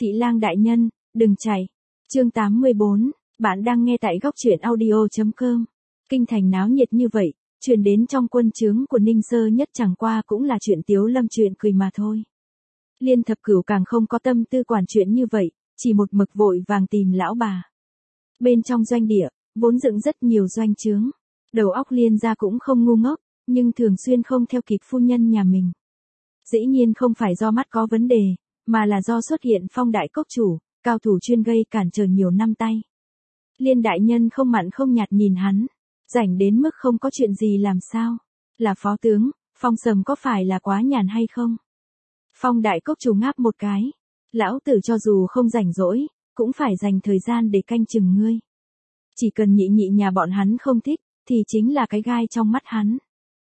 Thị lang đại nhân, đừng chạy. Chương 84, bạn đang nghe tại góc truyện audio.com. Kinh thành náo nhiệt như vậy, truyền đến trong quân trướng của Ninh Sơ Nhất chẳng qua cũng là chuyện Tiếu Lâm chuyện cười mà thôi. Liên Thập Cửu càng không có tâm tư quản chuyện như vậy, chỉ một mực vội vàng tìm lão bà. Bên trong doanh địa, vốn dựng rất nhiều doanh trướng. Đầu óc Liên gia cũng không ngu ngốc, nhưng thường xuyên không theo kịp phu nhân nhà mình. Dĩ nhiên không phải do mắt có vấn đề, mà là do xuất hiện Phong đại cốc chủ, cao thủ chuyên gây cản trở nhiều năm tay. Liên đại nhân không mặn không nhạt nhìn hắn, rảnh đến mức không có chuyện gì làm sao? Là phó tướng, Phong Sầm có phải là quá nhàn hay không? Phong đại cốc chủ ngáp một cái, lão tử cho dù không rảnh rỗi, cũng phải dành thời gian để canh chừng ngươi. Chỉ cần nhị nhị nhà bọn hắn không thích, thì chính là cái gai trong mắt hắn.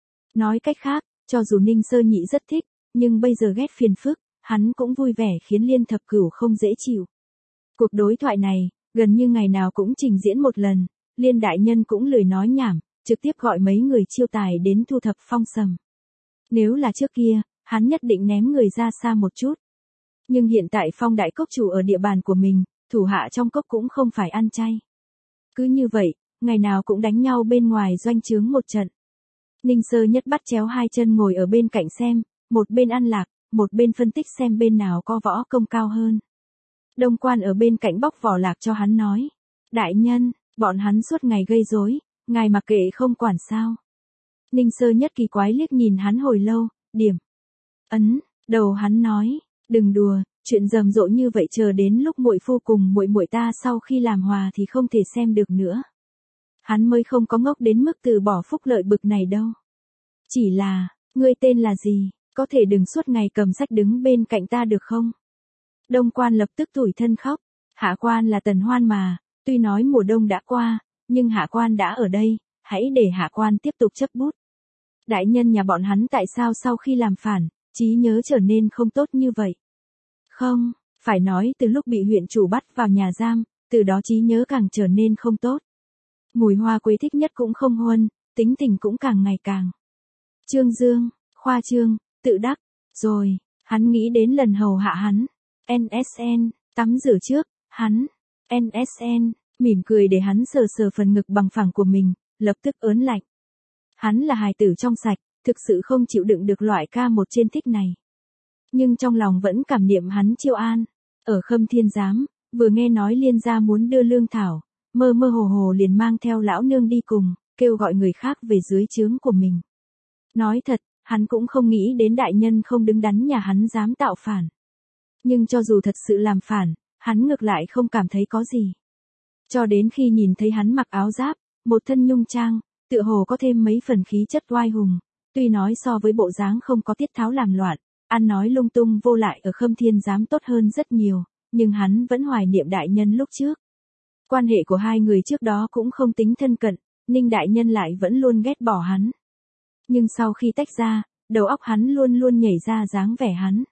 Nói cách khác, cho dù Ninh Sơ Nhị rất thích, nhưng bây giờ ghét phiền phức, hắn cũng vui vẻ khiến Liên Thập Cửu không dễ chịu. Cuộc đối thoại này, gần như ngày nào cũng trình diễn một lần, Liên đại nhân cũng lười nói nhảm, trực tiếp gọi mấy người chiêu tài đến thu thập Phong Sầm. Nếu là trước kia, hắn nhất định ném người ra xa một chút. Nhưng hiện tại Phong đại cốc chủ ở địa bàn của mình, thủ hạ trong cốc cũng không phải ăn chay. Cứ như vậy, ngày nào cũng đánh nhau bên ngoài doanh trướng một trận. Ninh Sơ Nhất bắt chéo hai chân ngồi ở bên cạnh xem, một bên ăn lạc, một bên phân tích xem bên nào có võ công cao hơn. Đông Quan ở bên cạnh bóc vỏ lạc cho hắn nói. Đại nhân, bọn hắn suốt ngày gây rối, ngài mặc kệ không quản sao. Ninh Sơ Nhất kỳ quái liếc nhìn hắn hồi lâu, điểm. Ấn, đầu hắn nói, đừng đùa, chuyện rầm rộ như vậy chờ đến lúc muội phu cùng muội muội ta sau khi làm hòa thì không thể xem được nữa. Hắn mới không có ngốc đến mức từ bỏ phúc lợi bực này đâu. Chỉ là, ngươi tên là gì, có thể đừng suốt ngày cầm sách đứng bên cạnh ta được không? Đông Quan lập tức tủi thân khóc, hạ quan là Tần Hoan mà, tuy nói mùa đông đã qua, nhưng hạ quan đã ở đây, hãy để hạ quan tiếp tục chấp bút. Đại nhân nhà bọn hắn tại sao sau khi làm phản, trí nhớ trở nên không tốt như vậy? Không, phải nói từ lúc bị huyện chủ bắt vào nhà giam, từ đó trí nhớ càng trở nên không tốt. Mùi hoa quế thích nhất cũng không huân, tính tình cũng càng ngày càng. Trương Dương, khoa trương, tự đắc, rồi, hắn nghĩ đến lần hầu hạ hắn. NSN, tắm rửa trước, hắn. NSN, mỉm cười để hắn sờ sờ phần ngực bằng phẳng của mình, lập tức ớn lạnh. Hắn là hài tử trong sạch, thực sự không chịu đựng được loại ca một trên thích này. Nhưng trong lòng vẫn cảm niệm hắn Chiêu An. Ở Khâm Thiên Giám, vừa nghe nói Liên gia muốn đưa lương thảo, mơ mơ hồ hồ liền mang theo lão nương đi cùng, kêu gọi người khác về dưới trướng của mình. Nói thật, hắn cũng không nghĩ đến đại nhân không đứng đắn nhà hắn dám tạo phản. Nhưng cho dù thật sự làm phản, hắn ngược lại không cảm thấy có gì. Cho đến khi nhìn thấy hắn mặc áo giáp, một thân nhung trang, tựa hồ có thêm mấy phần khí chất oai hùng, tuy nói so với bộ dáng không có tiết tháo làm loạn, ăn nói lung tung vô lại ở Khâm Thiên Giám tốt hơn rất nhiều, nhưng hắn vẫn hoài niệm đại nhân lúc trước. Quan hệ của hai người trước đó cũng không tính thân cận, Ninh đại nhân lại vẫn luôn ghét bỏ hắn. Nhưng sau khi tách ra, đầu óc hắn luôn luôn nhảy ra dáng vẻ hắn.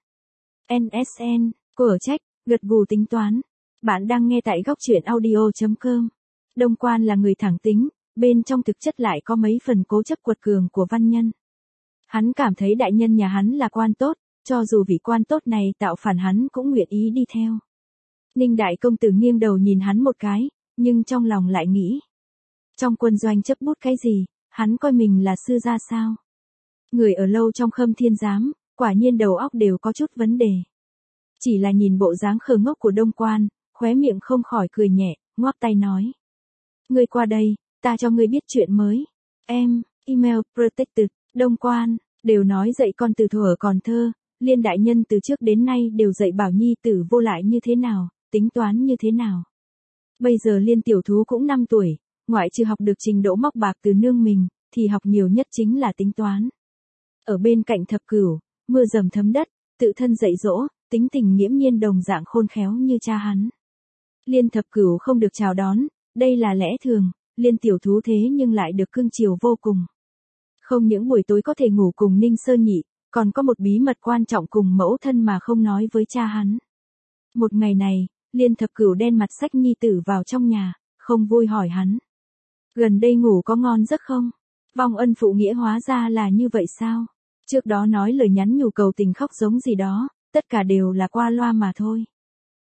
NSN, cô ở trách, gật gù tính toán. Bạn đang nghe tại góc truyện audio.com. Đông Quan là người thẳng tính, bên trong thực chất lại có mấy phần cố chấp quật cường của văn nhân. Hắn cảm thấy đại nhân nhà hắn là quan tốt, cho dù vị quan tốt này tạo phản hắn cũng nguyện ý đi theo. Ninh đại công tử nghiêng đầu nhìn hắn một cái, nhưng trong lòng lại nghĩ. Trong quân doanh chấp bút cái gì, hắn coi mình là sư gia sao? Người ở lâu trong Khâm Thiên Giám, quả nhiên đầu óc đều có chút vấn đề. Chỉ là nhìn bộ dáng khờ ngốc của Đông Quan, khóe miệng không khỏi cười nhẹ, ngoắc tay nói. Ngươi qua đây, ta cho ngươi biết chuyện mới. Em, email protected, Đông Quan, đều nói dạy con từ thuở còn thơ, Liên đại nhân từ trước đến nay đều dạy bảo nhi tử vô lại như thế nào, tính toán như thế nào. Bây giờ Liên tiểu thú cũng 5 tuổi, ngoại trừ học được trình độ móc bạc từ nương mình, thì học nhiều nhất chính là tính toán. Ở bên cạnh Thập Cửu, mưa dầm thấm đất, tự thân dạy dỗ, tính tình nghiễm nhiên đồng dạng khôn khéo như cha hắn. Liên Thập Cửu không được chào đón, đây là lẽ thường, Liên tiểu thú thế nhưng lại được cưng chiều vô cùng. Không những buổi tối có thể ngủ cùng Ninh Sơ Nhị, còn có một bí mật quan trọng cùng mẫu thân mà không nói với cha hắn. Một ngày này, Liên Thập Cửu đen mặt xách nhi tử vào trong nhà, không vui hỏi hắn. Gần đây ngủ có ngon giấc không? Vong ân phụ nghĩa hóa ra là như vậy sao? Trước đó nói lời nhắn nhủ cầu tình khóc giống gì đó, tất cả đều là qua loa mà thôi.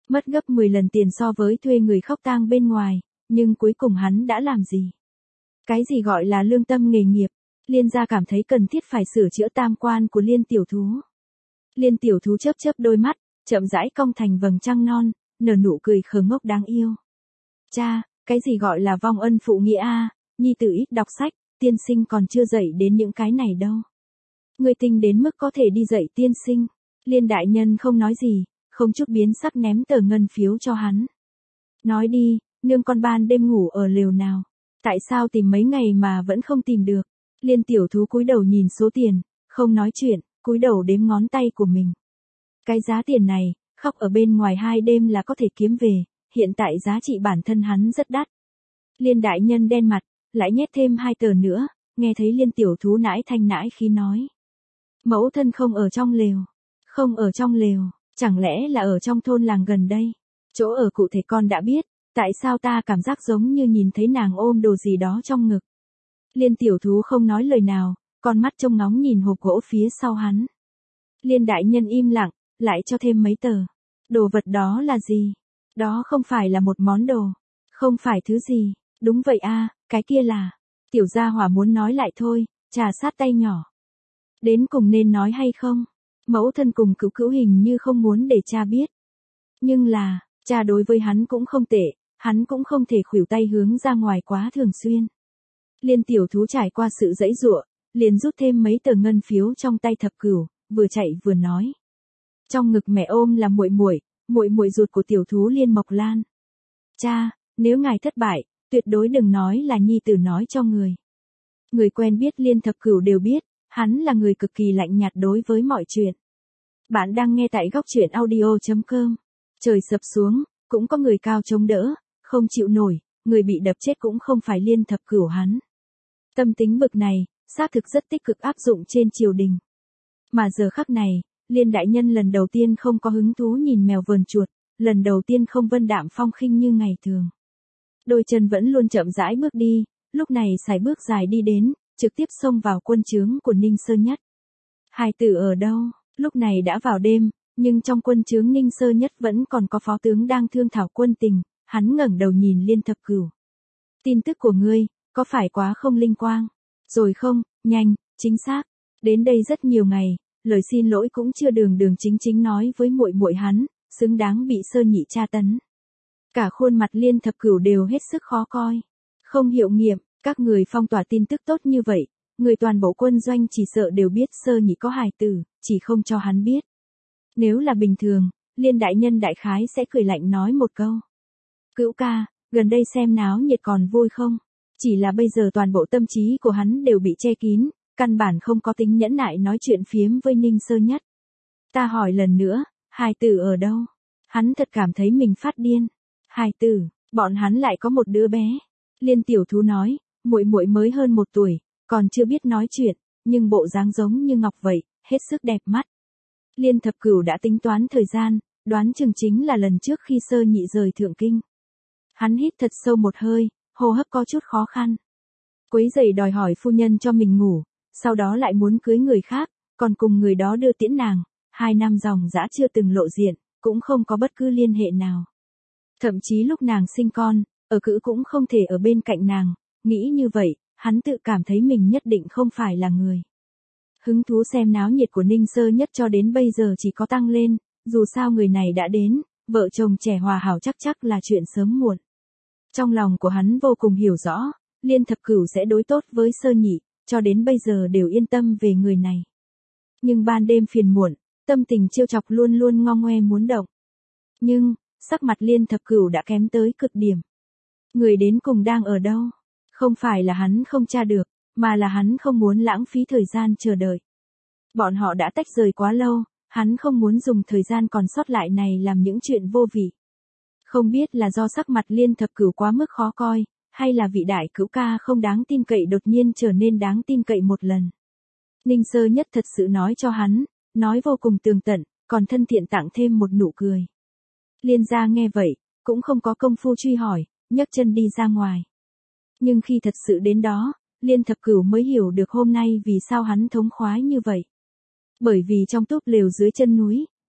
Mất gấp 10 lần tiền so với thuê người khóc tang bên ngoài, nhưng cuối cùng hắn đã làm gì? Cái gì gọi là lương tâm nghề nghiệp? Liên gia cảm thấy cần thiết phải sửa chữa tam quan của Liên tiểu thú. Liên tiểu thú chớp chớp đôi mắt, chậm rãi cong thành vầng trăng non, nở nụ cười khờ ngốc đáng yêu. Cha, cái gì gọi là vong ân phụ nghĩa a? Nhi tử ít đọc sách, tiên sinh còn chưa dạy đến những cái này đâu. Người tinh đến mức có thể đi dạy tiên sinh. Liên đại nhân không nói gì, không chút biến sắc ném tờ ngân phiếu cho hắn. Nói đi, nương con ban đêm ngủ ở lều nào? Tại sao tìm mấy ngày mà vẫn không tìm được? Liên tiểu thú cúi đầu nhìn số tiền, không nói chuyện, cúi đầu đếm ngón tay của mình. Cái giá tiền này, khóc ở bên ngoài 2 đêm là có thể kiếm về, hiện tại giá trị bản thân hắn rất đắt. Liên đại nhân đen mặt, lại nhét thêm 2 tờ nữa, nghe thấy Liên tiểu thú nãi thanh nãi khí nói. Mẫu thân không ở trong lều. Không ở trong lều, chẳng lẽ là ở trong thôn làng gần đây? Chỗ ở cụ thể con đã biết, tại sao ta cảm giác giống như nhìn thấy nàng ôm đồ gì đó trong ngực? Liên tiểu thú không nói lời nào, con mắt trông ngóng nhìn hộp gỗ phía sau hắn. Liên đại nhân im lặng, lại cho thêm mấy tờ. Đồ vật đó là gì? Đó không phải là một món đồ. Không phải thứ gì. Đúng vậy a, cái kia là. Tiểu gia hỏa muốn nói lại thôi, trà sát tay nhỏ. Đến cùng nên nói hay không? Mẫu thân cùng cữu cữu hình như không muốn để cha biết. Nhưng là, cha đối với hắn cũng không tệ, hắn cũng không thể khuỷu tay hướng ra ngoài quá thường xuyên. Liên tiểu thú trải qua sự dãy giụa, liền rút thêm mấy tờ ngân phiếu trong tay thập cửu, vừa chạy vừa nói. Trong ngực mẹ ôm là muội muội ruột của tiểu thú Liên Mộc Lan. Cha, nếu ngài thất bại, tuyệt đối đừng nói là nhi tử nói cho người. Người quen biết Liên thập cửu đều biết, hắn là người cực kỳ lạnh nhạt đối với mọi chuyện. Bạn đang nghe tại góc truyện audio.com. Trời sập xuống, cũng có người cao chống đỡ, không chịu nổi, người bị đập chết cũng không phải Liên thập cửu hắn. Tâm tính bực này, xác thực rất tích cực áp dụng trên triều đình. Mà giờ khắc này, Liên đại nhân lần đầu tiên không có hứng thú nhìn mèo vờn chuột, lần đầu tiên không vân đạm phong khinh như ngày thường. Đôi chân vẫn luôn chậm rãi bước đi, lúc này sải bước dài đi đến, trực tiếp xông vào quân trướng của Ninh Sơ Nhất. Hài tử ở đâu? Lúc này đã vào đêm, nhưng trong quân trướng Ninh Sơ Nhất vẫn còn có phó tướng đang thương thảo quân tình, hắn ngẩng đầu nhìn Liên thập cửu. Tin tức của ngươi, có phải quá không linh quang? Rồi không, nhanh, chính xác. Đến đây rất nhiều ngày, lời xin lỗi cũng chưa đường đường chính chính nói với muội muội hắn, xứng đáng bị Sơ nhị tra tấn. Cả khuôn mặt Liên thập cửu đều hết sức khó coi. Không hiệu nghiệm, các người phong tỏa tin tức tốt như vậy, người toàn bộ quân doanh chỉ sợ đều biết Sơ nhị có hài tử, chỉ không cho hắn biết. Nếu là bình thường, Liên đại nhân đại khái sẽ cười lạnh nói một câu. Cữu ca, gần đây xem náo nhiệt còn vui không? Chỉ là bây giờ toàn bộ tâm trí của hắn đều bị che kín, căn bản không có tính nhẫn nại nói chuyện phiếm với Ninh Sơ Nhất. Ta hỏi lần nữa, hài tử ở đâu? Hắn thật cảm thấy mình phát điên. Hài tử, bọn hắn lại có một đứa bé. Liên tiểu thú nói, muội muội mới hơn 1 tuổi, còn chưa biết nói chuyện, nhưng bộ dáng giống như ngọc vậy, hết sức đẹp mắt. Liên thập cửu đã tính toán thời gian, đoán chừng chính là lần trước khi Sơ nhị rời Thượng Kinh. Hắn hít thật sâu một hơi, hô hấp có chút khó khăn. Quấy rầy đòi hỏi phu nhân cho mình ngủ, sau đó lại muốn cưới người khác, còn cùng người đó đưa tiễn nàng, 2 năm dòng dã chưa từng lộ diện, cũng không có bất cứ liên hệ nào. Thậm chí lúc nàng sinh con, ở cữ cũng không thể ở bên cạnh nàng, nghĩ như vậy, hắn tự cảm thấy mình nhất định không phải là người. Hứng thú xem náo nhiệt của Ninh Sơ Nhất cho đến bây giờ chỉ có tăng lên, dù sao người này đã đến, vợ chồng trẻ hòa hảo chắc là chuyện sớm muộn. Trong lòng của hắn vô cùng hiểu rõ, Liên thập cửu sẽ đối tốt với Sơ nhị, cho đến bây giờ đều yên tâm về người này. Nhưng ban đêm phiền muộn, tâm tình trêu chọc luôn luôn ngo ngoe muốn động. Nhưng, sắc mặt Liên thập cửu đã kém tới cực điểm. Người đến cùng đang ở đâu? Không phải là hắn không tra được, mà là hắn không muốn lãng phí thời gian chờ đợi. Bọn họ đã tách rời quá lâu, hắn không muốn dùng thời gian còn sót lại này làm những chuyện vô vị. Không biết là do sắc mặt Liên thập cửu quá mức khó coi, hay là vị đại cữu ca không đáng tin cậy đột nhiên trở nên đáng tin cậy một lần. Ninh Sơ Nhất thật sự nói cho hắn, nói vô cùng tường tận, còn thân thiện tặng thêm một nụ cười. Liên gia nghe vậy, cũng không có công phu truy hỏi, nhấc chân đi ra ngoài. Nhưng khi thật sự đến đó, Liên thập cửu mới hiểu được hôm nay vì sao hắn thống khoái như vậy. Bởi vì trong túp lều dưới chân núi,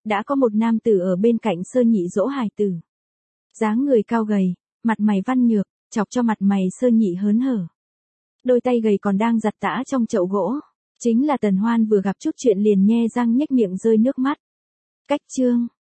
đã có một nam tử ở bên cạnh Sơ Nhị dỗ hài tử. Dáng người cao gầy, mặt mày văn nhược, chọc cho mặt mày Sơ Nhị hớn hở. Đôi tay gầy còn đang giặt tã trong chậu gỗ. Chính là Tần Hoan vừa gặp chút chuyện liền nhe răng nhếch miệng rơi nước mắt. Cách chương